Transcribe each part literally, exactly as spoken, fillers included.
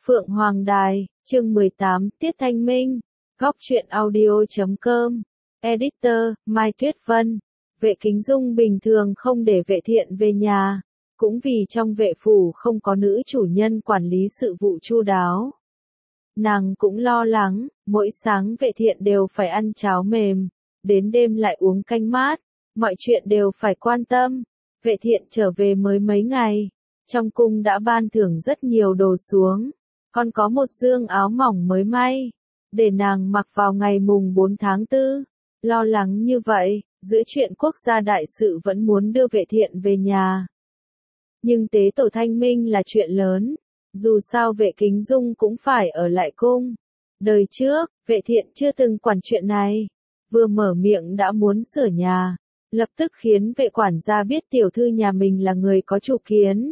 Phượng Hoàng Đài, chương mười tám, Tiết Thanh Minh, góc truyện audio chấm com, Editor, Mai Tuyết Vân. Vệ Kính Dung bình thường không để Vệ Thiện về nhà, cũng vì trong vệ phủ không có nữ chủ nhân quản lý sự vụ chu đáo. Nàng cũng lo lắng, mỗi sáng Vệ Thiện đều phải ăn cháo mềm, đến đêm lại uống canh mát, mọi chuyện đều phải quan tâm. Vệ Thiện trở về mới mấy ngày, trong cung đã ban thưởng rất nhiều đồ xuống, còn có một dương áo mỏng mới may, để nàng mặc vào ngày mùng bốn tháng tư. Lo lắng như vậy, giữa chuyện quốc gia đại sự vẫn muốn đưa Vệ Thiện về nhà. Nhưng tế tổ Thanh Minh là chuyện lớn, dù sao Vệ Kính Dung cũng phải ở lại cung. Đời trước, Vệ Thiện chưa từng quản chuyện này, vừa mở miệng đã muốn sửa nhà, lập tức khiến vệ quản gia biết tiểu thư nhà mình là người có chủ kiến.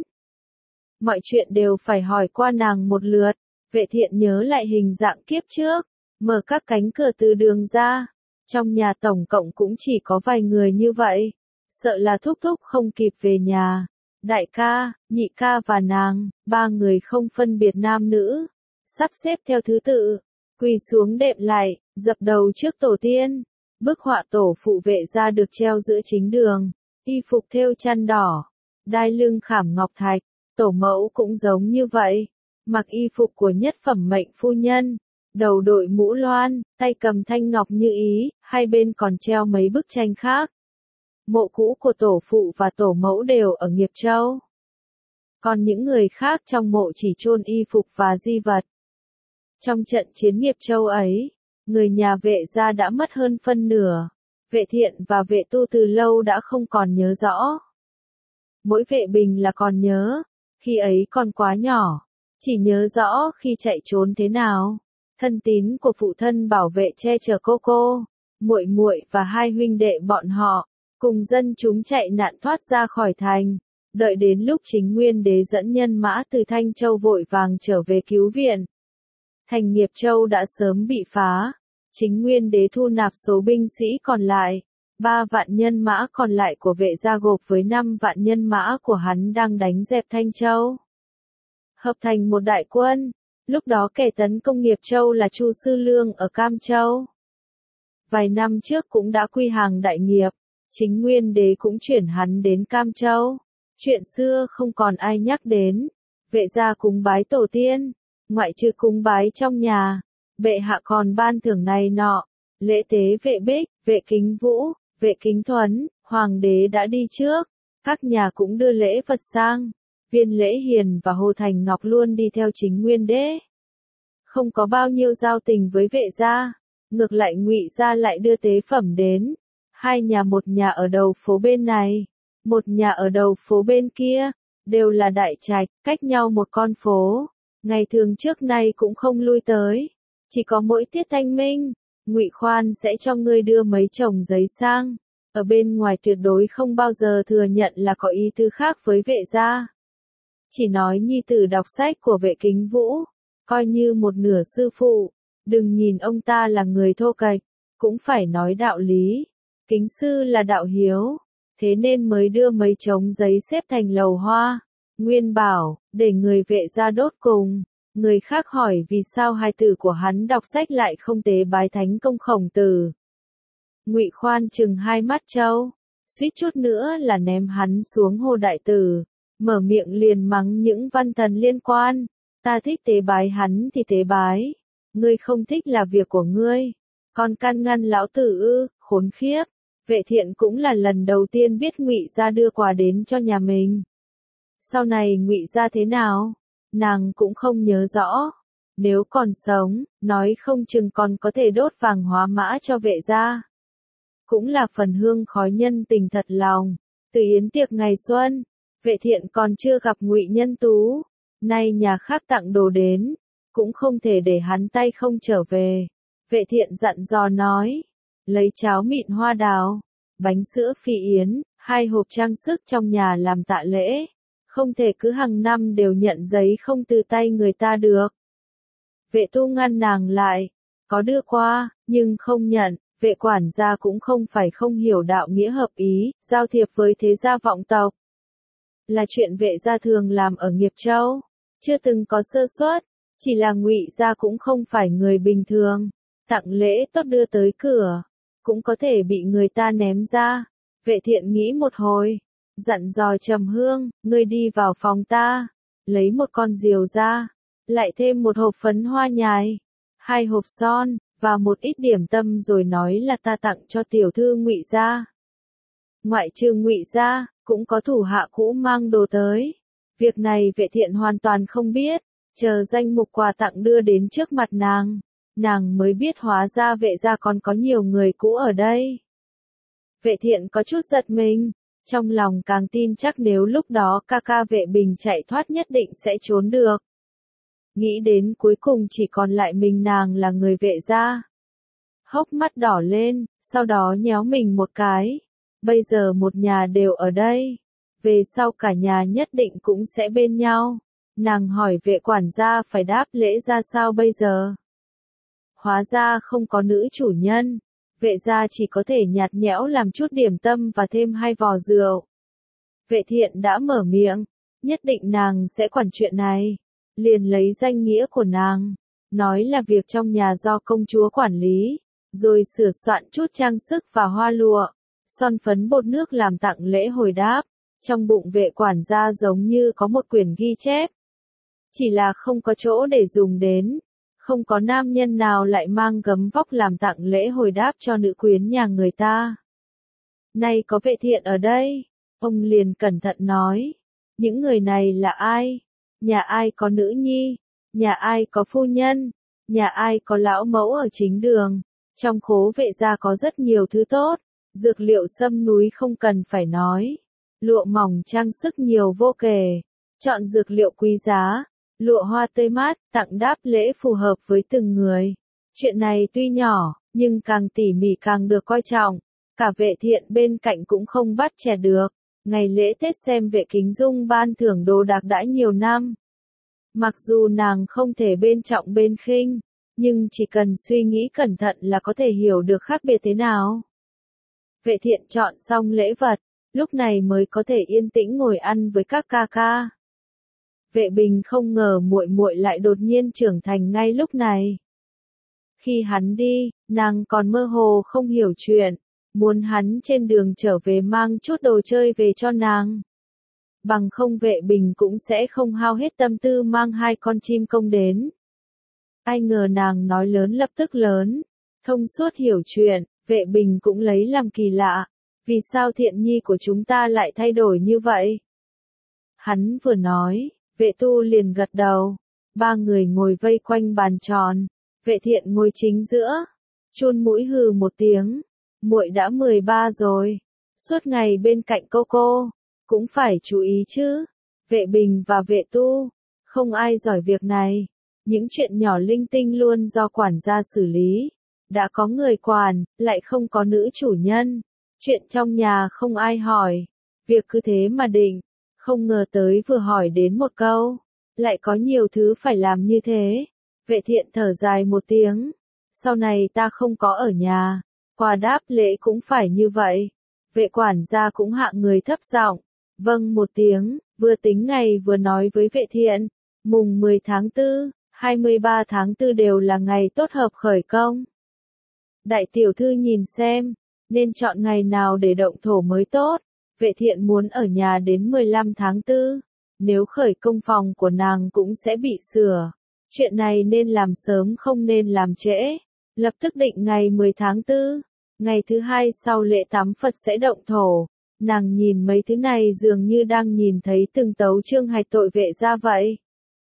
Mọi chuyện đều phải hỏi qua nàng một lượt. Vệ Thiện nhớ lại hình dạng kiếp trước, mở các cánh cửa từ đường ra. Trong nhà tổng cộng cũng chỉ có vài người như vậy, sợ là thúc thúc không kịp về nhà. Đại ca, nhị ca và nàng, ba người không phân biệt nam nữ, sắp xếp theo thứ tự, quỳ xuống đệm lại, dập đầu trước tổ tiên. Bức họa tổ phụ Vệ gia được treo giữa chính đường, y phục thêu chăn đỏ, đai lưng khảm ngọc thạch, tổ mẫu cũng giống như vậy, mặc y phục của nhất phẩm mệnh phu nhân, đầu đội mũ loan, tay cầm thanh ngọc như ý, hai bên còn treo mấy bức tranh khác. Mộ cũ của tổ phụ và tổ mẫu đều ở Nghiệp Châu. Còn những người khác trong mộ chỉ chôn y phục và di vật. Trong trận chiến Nghiệp Châu ấy, người nhà Vệ gia đã mất hơn phân nửa. Vệ Thiện và Vệ Tu từ lâu đã không còn nhớ rõ. Mỗi Vệ Bình là còn nhớ, khi ấy còn quá nhỏ, chỉ nhớ rõ khi chạy trốn thế nào. Thân tín của phụ thân bảo vệ che chở cô cô, muội muội và hai huynh đệ bọn họ, cùng dân chúng chạy nạn thoát ra khỏi thành. Đợi đến lúc Chính Nguyên Đế dẫn nhân mã từ Thanh Châu vội vàng trở về cứu viện. Thành Nghiệp Châu đã sớm bị phá. Chính Nguyên Đế thu nạp số binh sĩ còn lại. Ba vạn nhân mã còn lại của Vệ gia gộp với năm vạn nhân mã của hắn đang đánh dẹp Thanh Châu, hợp thành một đại quân. Lúc đó kẻ tấn công Nghiệp Châu là Chu Sư Lương ở Cam Châu. Vài năm trước cũng đã quy hàng đại nghiệp, Chính Nguyên Đế cũng chuyển hắn đến Cam Châu. Chuyện xưa không còn ai nhắc đến. Vệ gia cúng bái tổ tiên, ngoại trừ cúng bái trong nhà, bệ hạ còn ban thưởng này nọ. Lễ tế Vệ Bích, Vệ Kính Vũ, Vệ Kính Thuấn, Hoàng đế đã đi trước, các nhà cũng đưa lễ vật sang. Viên Lễ Hiền và Hồ Thành Ngọc luôn đi theo Chính Nguyên Đế, không có bao nhiêu giao tình với Vệ gia, ngược lại Ngụy gia lại đưa tế phẩm đến. Hai nhà, một nhà ở đầu phố bên này, một nhà ở đầu phố bên kia, đều là đại trạch, cách nhau một con phố. Ngày thường trước nay cũng không lui tới, chỉ có mỗi Tiết Thanh Minh, Ngụy Khoan sẽ cho ngươi đưa mấy chồng giấy sang. Ở bên ngoài tuyệt đối không bao giờ thừa nhận là có ý tư khác với Vệ gia. Chỉ nói nhi tử đọc sách của Vệ Kính Vũ, coi như một nửa sư phụ, đừng nhìn ông ta là người thô kệch, cũng phải nói đạo lý. Kính sư là đạo hiếu, thế nên mới đưa mấy chồng giấy xếp thành lầu hoa. Nguyên bảo, để người Vệ gia đốt cùng. Người khác hỏi vì sao hai tử của hắn đọc sách lại không tế bái Thánh Công Khổng Tử. Ngụy Khoan chừng hai mắt trâu, suýt chút nữa là ném hắn xuống hồ đại tử, mở miệng liền mắng những văn thần liên quan. Ta thích tế bái hắn thì tế bái, ngươi không thích là việc của ngươi, còn can ngăn lão tử ư, khốn khiếp. Vệ Thiện cũng là lần đầu tiên biết Ngụy gia đưa quà đến cho nhà mình. Sau này Ngụy gia thế nào, nàng cũng không nhớ rõ. Nếu còn sống, nói không chừng còn có thể đốt vàng hóa mã cho Vệ gia. Cũng là phần hương khói nhân tình thật lòng. Từ yến tiệc ngày xuân, Vệ Thiện còn chưa gặp Ngụy Nhân Tú, nay nhà khác tặng đồ đến, cũng không thể để hắn tay không trở về. Vệ Thiện dặn dò nói, lấy cháo mịn hoa đào, bánh sữa phi yến, hai hộp trang sức trong nhà làm tạ lễ, không thể cứ hàng năm đều nhận giấy không từ tay người ta được. Vệ Tu ngăn nàng lại, có đưa qua, nhưng không nhận. Vệ quản gia cũng không phải không hiểu đạo nghĩa hợp ý, giao thiệp với thế gia vọng tộc. Là chuyện Vệ gia thường làm ở Nghiệp Châu, chưa từng có sơ suất. Chỉ là Ngụy gia cũng không phải người bình thường, tặng lễ tốt đưa tới cửa, cũng có thể bị người ta ném ra. Vệ Thiện nghĩ một hồi, dặn dò Trầm Hương, ngươi đi vào phòng ta, lấy một con diều ra, lại thêm một hộp phấn hoa nhài, hai hộp son, và một ít điểm tâm rồi nói là ta tặng cho tiểu thư Ngụy gia. Ngoại trừ Ngụy gia, cũng có thủ hạ cũ mang đồ tới. Việc này Vệ Thiện hoàn toàn không biết, chờ danh mục quà tặng đưa đến trước mặt nàng, nàng mới biết hóa ra Vệ gia còn có nhiều người cũ ở đây. Vệ Thiện có chút giật mình, trong lòng càng tin chắc nếu lúc đó ca ca Vệ Bình chạy thoát nhất định sẽ trốn được. Nghĩ đến cuối cùng chỉ còn lại mình nàng là người Vệ gia. Hốc mắt đỏ lên, sau đó nhéo mình một cái. Bây giờ một nhà đều ở đây. Về sau cả nhà nhất định cũng sẽ bên nhau. Nàng hỏi Vệ quản gia phải đáp lễ ra sao bây giờ. Hóa ra không có nữ chủ nhân. Vệ gia chỉ có thể nhạt nhẽo làm chút điểm tâm và thêm hai vò rượu. Vệ Thiện đã mở miệng, nhất định nàng sẽ quản chuyện này. Liền lấy danh nghĩa của nàng, nói là việc trong nhà do công chúa quản lý, rồi sửa soạn chút trang sức và hoa lụa, son phấn bột nước làm tặng lễ hồi đáp. Trong bụng Vệ quản gia giống như có một quyển ghi chép. Chỉ là không có chỗ để dùng đến. Không có nam nhân nào lại mang gấm vóc làm tặng lễ hồi đáp cho nữ quyến nhà người ta. Nay có Vệ Thiện ở đây, ông liền cẩn thận nói. Những người này là ai? Nhà ai có nữ nhi? Nhà ai có phu nhân? Nhà ai có lão mẫu ở chính đường? Trong khố Vệ gia có rất nhiều thứ tốt. Dược liệu sâm núi không cần phải nói. Lụa mỏng trang sức nhiều vô kể. Chọn dược liệu quý giá. Lụa hoa tươi mát, tặng đáp lễ phù hợp với từng người. Chuyện này tuy nhỏ, nhưng càng tỉ mỉ càng được coi trọng. Cả Vệ Thiện bên cạnh cũng không bắt chè được. Ngày lễ Tết xem Vệ Kính Dung ban thưởng đồ đạc đã nhiều năm. Mặc dù nàng không thể bên trọng bên khinh, nhưng chỉ cần suy nghĩ cẩn thận là có thể hiểu được khác biệt thế nào. Vệ Thiện chọn xong lễ vật, lúc này mới có thể yên tĩnh ngồi ăn với các ca ca. Vệ Bình không ngờ muội muội lại đột nhiên trưởng thành ngay lúc này. Khi hắn đi, nàng còn mơ hồ không hiểu chuyện, muốn hắn trên đường trở về mang chút đồ chơi về cho nàng. Bằng không Vệ Bình cũng sẽ không hao hết tâm tư mang hai con chim công đến. Ai ngờ nàng nói lớn lập tức lớn, thông suốt hiểu chuyện, Vệ Bình cũng lấy làm kỳ lạ. Vì sao Thiện nhi của chúng ta lại thay đổi như vậy? Hắn vừa nói, Vệ Tu liền gật đầu. Ba người ngồi vây quanh bàn tròn. Vệ Thiện ngồi chính giữa. Chun mũi hừ một tiếng. Muội đã mười ba rồi. Suốt ngày bên cạnh cô cô. Cũng phải chú ý chứ. Vệ Bình và Vệ Tu. Không ai giỏi việc này. Những chuyện nhỏ linh tinh luôn do quản gia xử lý. Đã có người quản, lại không có nữ chủ nhân. Chuyện trong nhà không ai hỏi. Việc cứ thế mà định. Không ngờ tới vừa hỏi đến một câu. Lại có nhiều thứ phải làm như thế. Vệ Thiện thở dài một tiếng. Sau này ta không có ở nhà. Quà đáp lễ cũng phải như vậy. Vệ quản gia cũng hạ người thấp giọng. Vâng một tiếng, vừa tính ngày vừa nói với Vệ Thiện. Mùng mười tháng tư, hai mươi ba tháng tư đều là ngày tốt hợp khởi công. Đại tiểu thư nhìn xem, nên chọn ngày nào để động thổ mới tốt. Vệ Thiện muốn ở nhà đến mười lăm tháng tư. Nếu khởi công phòng của nàng cũng sẽ bị sửa. Chuyện này nên làm sớm không nên làm trễ. Lập tức định ngày mười tháng tư. Ngày thứ hai sau lễ tắm Phật sẽ động thổ. Nàng nhìn mấy thứ này dường như đang nhìn thấy từng tấu chương hạch tội Vệ gia vậy.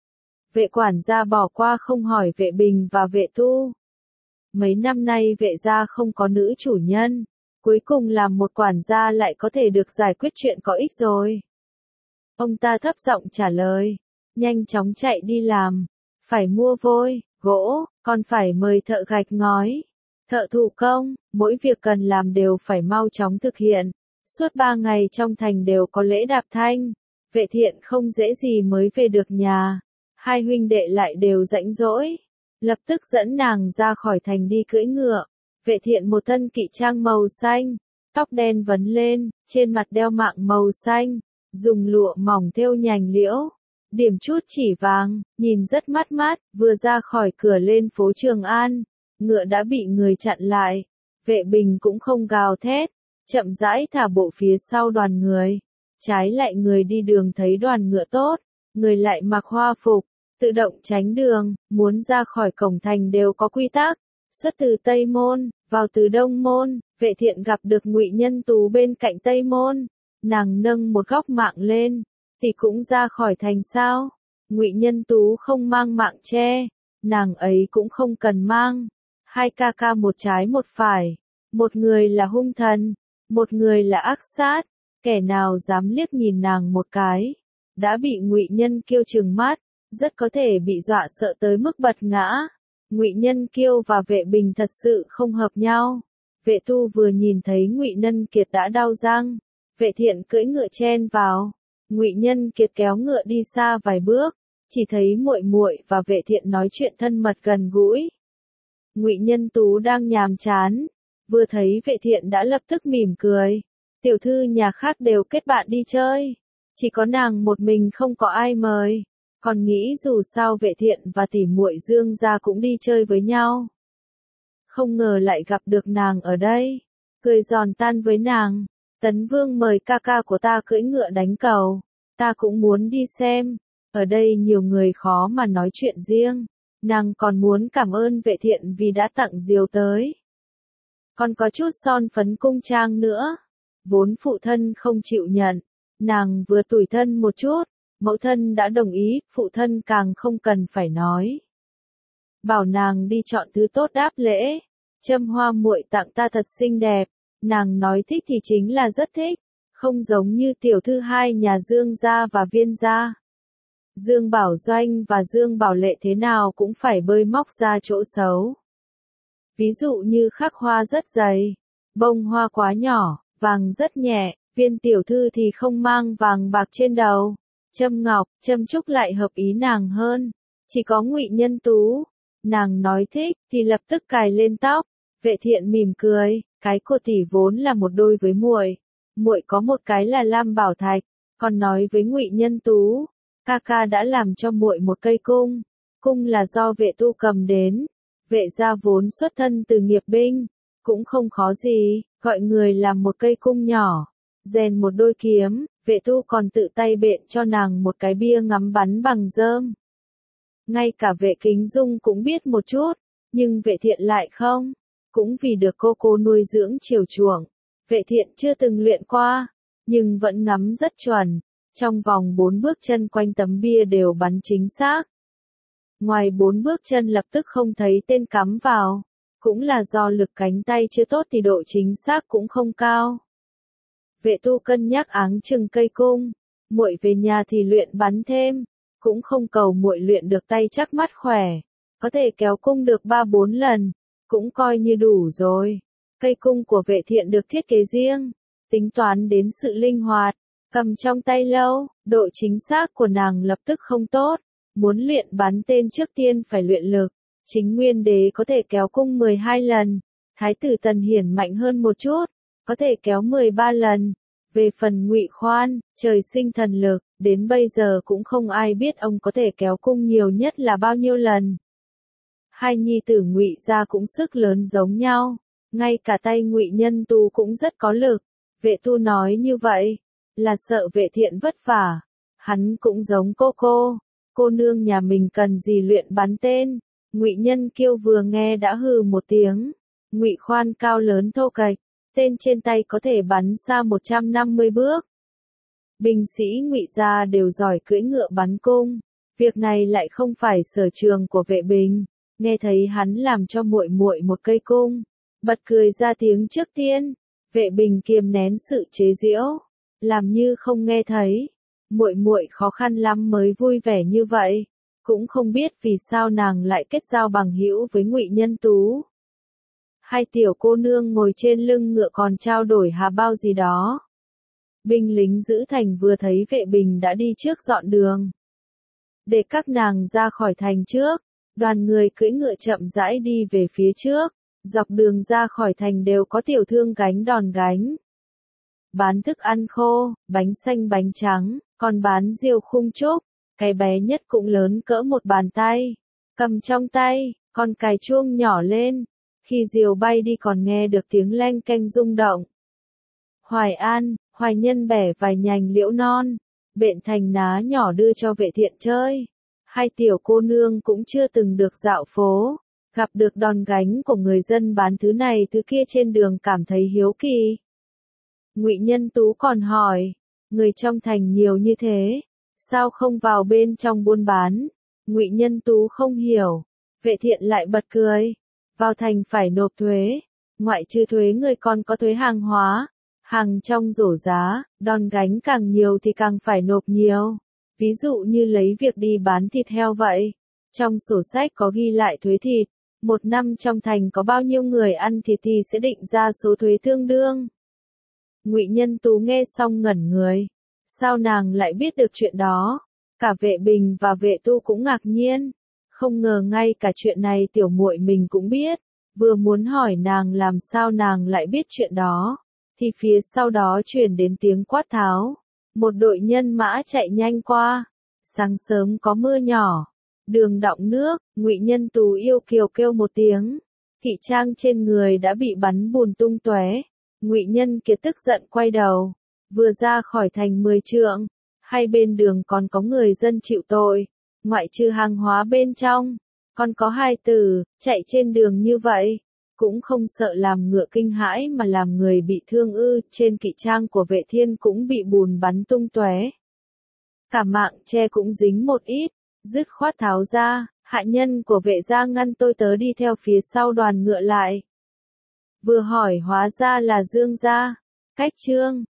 Vệ quản gia bỏ qua không hỏi Vệ Bình và Vệ Tu. Mấy năm nay Vệ gia không có nữ chủ nhân. Cuối cùng làm một quản gia lại có thể được giải quyết chuyện có ích rồi. Ông ta thấp giọng trả lời. Nhanh chóng chạy đi làm. Phải mua vôi, gỗ, còn phải mời thợ gạch ngói. Thợ thủ công, mỗi việc cần làm đều phải mau chóng thực hiện. Suốt ba ngày trong thành đều có lễ đạp thanh. Vệ Thiện không dễ gì mới về được nhà. Hai huynh đệ lại đều rãnh rỗi. Lập tức dẫn nàng ra khỏi thành đi cưỡi ngựa. Vệ Thiện một thân kỵ trang màu xanh, tóc đen vấn lên, trên mặt đeo mạng màu xanh, dùng lụa mỏng thêu nhành liễu, điểm chút chỉ vàng, nhìn rất mắt mắt, vừa ra khỏi cửa lên phố Trường An, ngựa đã bị người chặn lại, vệ bình cũng không gào thét, chậm rãi thả bộ phía sau đoàn người, trái lại người đi đường thấy đoàn ngựa tốt, người lại mặc hoa phục, tự động tránh đường, muốn ra khỏi cổng thành đều có quy tắc, xuất từ Tây Môn, vào từ Đông Môn, vệ thiện gặp được Ngụy Nhân Tú bên cạnh Tây Môn, nàng nâng một góc mạng lên, thì cũng ra khỏi thành sao, Ngụy Nhân Tú không mang mạng che, nàng ấy cũng không cần mang, hai ca ca một trái một phải, một người là hung thần, một người là ác sát, kẻ nào dám liếc nhìn nàng một cái, đã bị Ngụy Nhân Kiêu trừng mắt, rất có thể bị dọa sợ tới mức bật ngã. Ngụy Nhân Kiêu và Vệ Bình thật sự không hợp nhau. Vệ Tu vừa nhìn thấy Ngụy Nhân Kiệt đã đau răng, Vệ Thiện cưỡi ngựa chen vào, Ngụy Nhân Kiệt kéo ngựa đi xa vài bước, chỉ thấy muội muội và Vệ Thiện nói chuyện thân mật gần gũi. Ngụy Nhân Tú đang nhàm chán, vừa thấy Vệ Thiện đã lập tức mỉm cười. Tiểu thư nhà khác đều kết bạn đi chơi, chỉ có nàng một mình không có ai mời, còn nghĩ dù sao Vệ Thiện và tỷ muội Dương gia cũng đi chơi với nhau. Không ngờ lại gặp được nàng ở đây, cười giòn tan với nàng, Tấn Vương mời ca ca của ta cưỡi ngựa đánh cầu, ta cũng muốn đi xem, ở đây nhiều người khó mà nói chuyện riêng, nàng còn muốn cảm ơn Vệ Thiện vì đã tặng diều tới. Còn có chút son phấn cung trang nữa. Vốn phụ thân không chịu nhận, nàng vừa tủi thân một chút, mẫu thân đã đồng ý, phụ thân càng không cần phải nói. Bảo nàng đi chọn thứ tốt đáp lễ, châm hoa muội tặng ta thật xinh đẹp, nàng nói thích thì chính là rất thích, không giống như tiểu thư hai nhà Dương gia và Viên gia. Dương Bảo Doanh và Dương Bảo Lệ thế nào cũng phải bơi móc ra chỗ xấu. Ví dụ như khắc hoa rất dày, bông hoa quá nhỏ, vàng rất nhẹ, Viên tiểu thư thì không mang vàng bạc trên đầu, châm ngọc, châm trúc lại hợp ý nàng hơn, chỉ có Ngụy Nhân Tú, nàng nói thích thì lập tức cài lên tóc. Vệ Thiện mỉm cười, cái của tỷ vốn là một đôi với muội, muội có một cái là lam bảo thạch, còn nói với Ngụy Nhân Tú, ca ca đã làm cho muội một cây cung, cung là do Vệ Tu cầm đến, Vệ gia vốn xuất thân từ nghiệp binh, cũng không khó gì, gọi người làm một cây cung nhỏ, rèn một đôi kiếm, Vệ Tu còn tự tay bện cho nàng một cái bia ngắm bắn bằng rơm. Ngay cả Vệ Kính Dung cũng biết một chút, nhưng Vệ Thiện lại không, cũng vì được cô cô nuôi dưỡng chiều chuộng, Vệ Thiện chưa từng luyện qua, nhưng vẫn ngắm rất chuẩn, trong vòng bốn bước chân quanh tấm bia đều bắn chính xác. Ngoài bốn bước chân lập tức không thấy tên cắm vào, cũng là do lực cánh tay chưa tốt thì độ chính xác cũng không cao. Vệ Tu cân nhắc áng chừng cây cung, muội về nhà thì luyện bắn thêm, cũng không cầu muội luyện được tay chắc mắt khỏe, có thể kéo cung được ba bốn lần, cũng coi như đủ rồi. Cây cung của Vệ Thiện được thiết kế riêng, tính toán đến sự linh hoạt, cầm trong tay lâu, độ chính xác của nàng lập tức không tốt, muốn luyện bắn tên trước tiên phải luyện lực. Chính Nguyên Đế có thể kéo cung mười hai lần, Thái tử Tần Hiển mạnh hơn một chút, có thể kéo mười ba lần. Về phần Ngụy Khoan, trời sinh thần lực, đến bây giờ cũng không ai biết ông có thể kéo cung nhiều nhất là bao nhiêu lần. Hai nhi tử Ngụy gia cũng sức lớn giống nhau, ngay cả tay Ngụy Nhân Tu cũng rất có lực. Vệ Tu nói như vậy, là sợ Vệ Thiện vất vả. Hắn cũng giống cô cô, cô nương nhà mình cần gì luyện bắn tên. Ngụy Nhân Kiêu vừa nghe đã hừ một tiếng. Ngụy Khoan cao lớn thô kệch, tên trên tay có thể bắn xa một trăm năm mươi bước. Binh sĩ Ngụy gia đều giỏi cưỡi ngựa bắn cung, việc này lại không phải sở trường của Vệ Bình. Nghe thấy hắn làm cho muội muội một cây cung, bật cười ra tiếng trước tiên. Vệ Bình kiềm nén sự chế giễu, làm như không nghe thấy. Muội muội khó khăn lắm mới vui vẻ như vậy, cũng không biết vì sao nàng lại kết giao bằng hữu với Ngụy Nhân Tú. Hai tiểu cô nương ngồi trên lưng ngựa còn trao đổi hà bao gì đó. Binh lính giữ thành vừa thấy Vệ Bình đã đi trước dọn đường, để các nàng ra khỏi thành trước. Đoàn người cưỡi ngựa chậm rãi đi về phía trước, dọc đường ra khỏi thành đều có tiểu thương gánh đòn gánh. Bán thức ăn khô, bánh xanh bánh trắng, còn bán diều khung trúc, cái bé nhất cũng lớn cỡ một bàn tay, cầm trong tay, con cài chuông nhỏ lên, khi diều bay đi còn nghe được tiếng leng keng rung động. Hoài An, Hoài Nhân bẻ vài nhành liễu non, bện thành ná nhỏ đưa cho Vệ Thiện chơi. Hai tiểu cô nương cũng chưa từng được dạo phố, gặp được đòn gánh của người dân bán thứ này thứ kia trên đường cảm thấy hiếu kỳ. Ngụy Nhân Tú còn hỏi, người trong thành nhiều như thế, sao không vào bên trong buôn bán? Ngụy Nhân Tú không hiểu, Vệ Thiện lại bật cười, vào thành phải nộp thuế, ngoại trừ thuế người còn có thuế hàng hóa, hàng trong rổ giá, đòn gánh càng nhiều thì càng phải nộp nhiều. Ví dụ như lấy việc đi bán thịt heo vậy, trong sổ sách có ghi lại thuế thịt, một năm trong thành có bao nhiêu người ăn thịt thì sẽ định ra số thuế tương đương. Ngụy Nhân Tú nghe xong ngẩn người, sao nàng lại biết được chuyện đó? Cả Vệ Bình và Vệ Tu cũng ngạc nhiên, không ngờ ngay cả chuyện này tiểu muội mình cũng biết, vừa muốn hỏi nàng làm sao nàng lại biết chuyện đó, thì phía sau đó truyền đến tiếng quát tháo. Một đội nhân mã chạy nhanh qua, sáng sớm có mưa nhỏ, đường đọng nước, Ngụy Nhân Tú yêu kiều kêu một tiếng, kỵ trang trên người đã bị bắn bùn tung tóe. Ngụy Nhân Kiệt tức giận quay đầu, vừa ra khỏi thành mười trượng, hai bên đường còn có người dân chịu tội, ngoại trừ hàng hóa bên trong, còn có hai tử, chạy trên đường như vậy, cũng không sợ làm ngựa kinh hãi mà làm người bị thương ư? Trên kỵ trang của Vệ Thiên cũng bị bùn bắn tung tóe, cả mạng che cũng dính một ít, dứt khoát tháo ra, hạ nhân của Vệ gia ngăn tôi tớ đi theo phía sau đoàn ngựa lại. Vừa hỏi hóa ra là Dương gia. Cách chương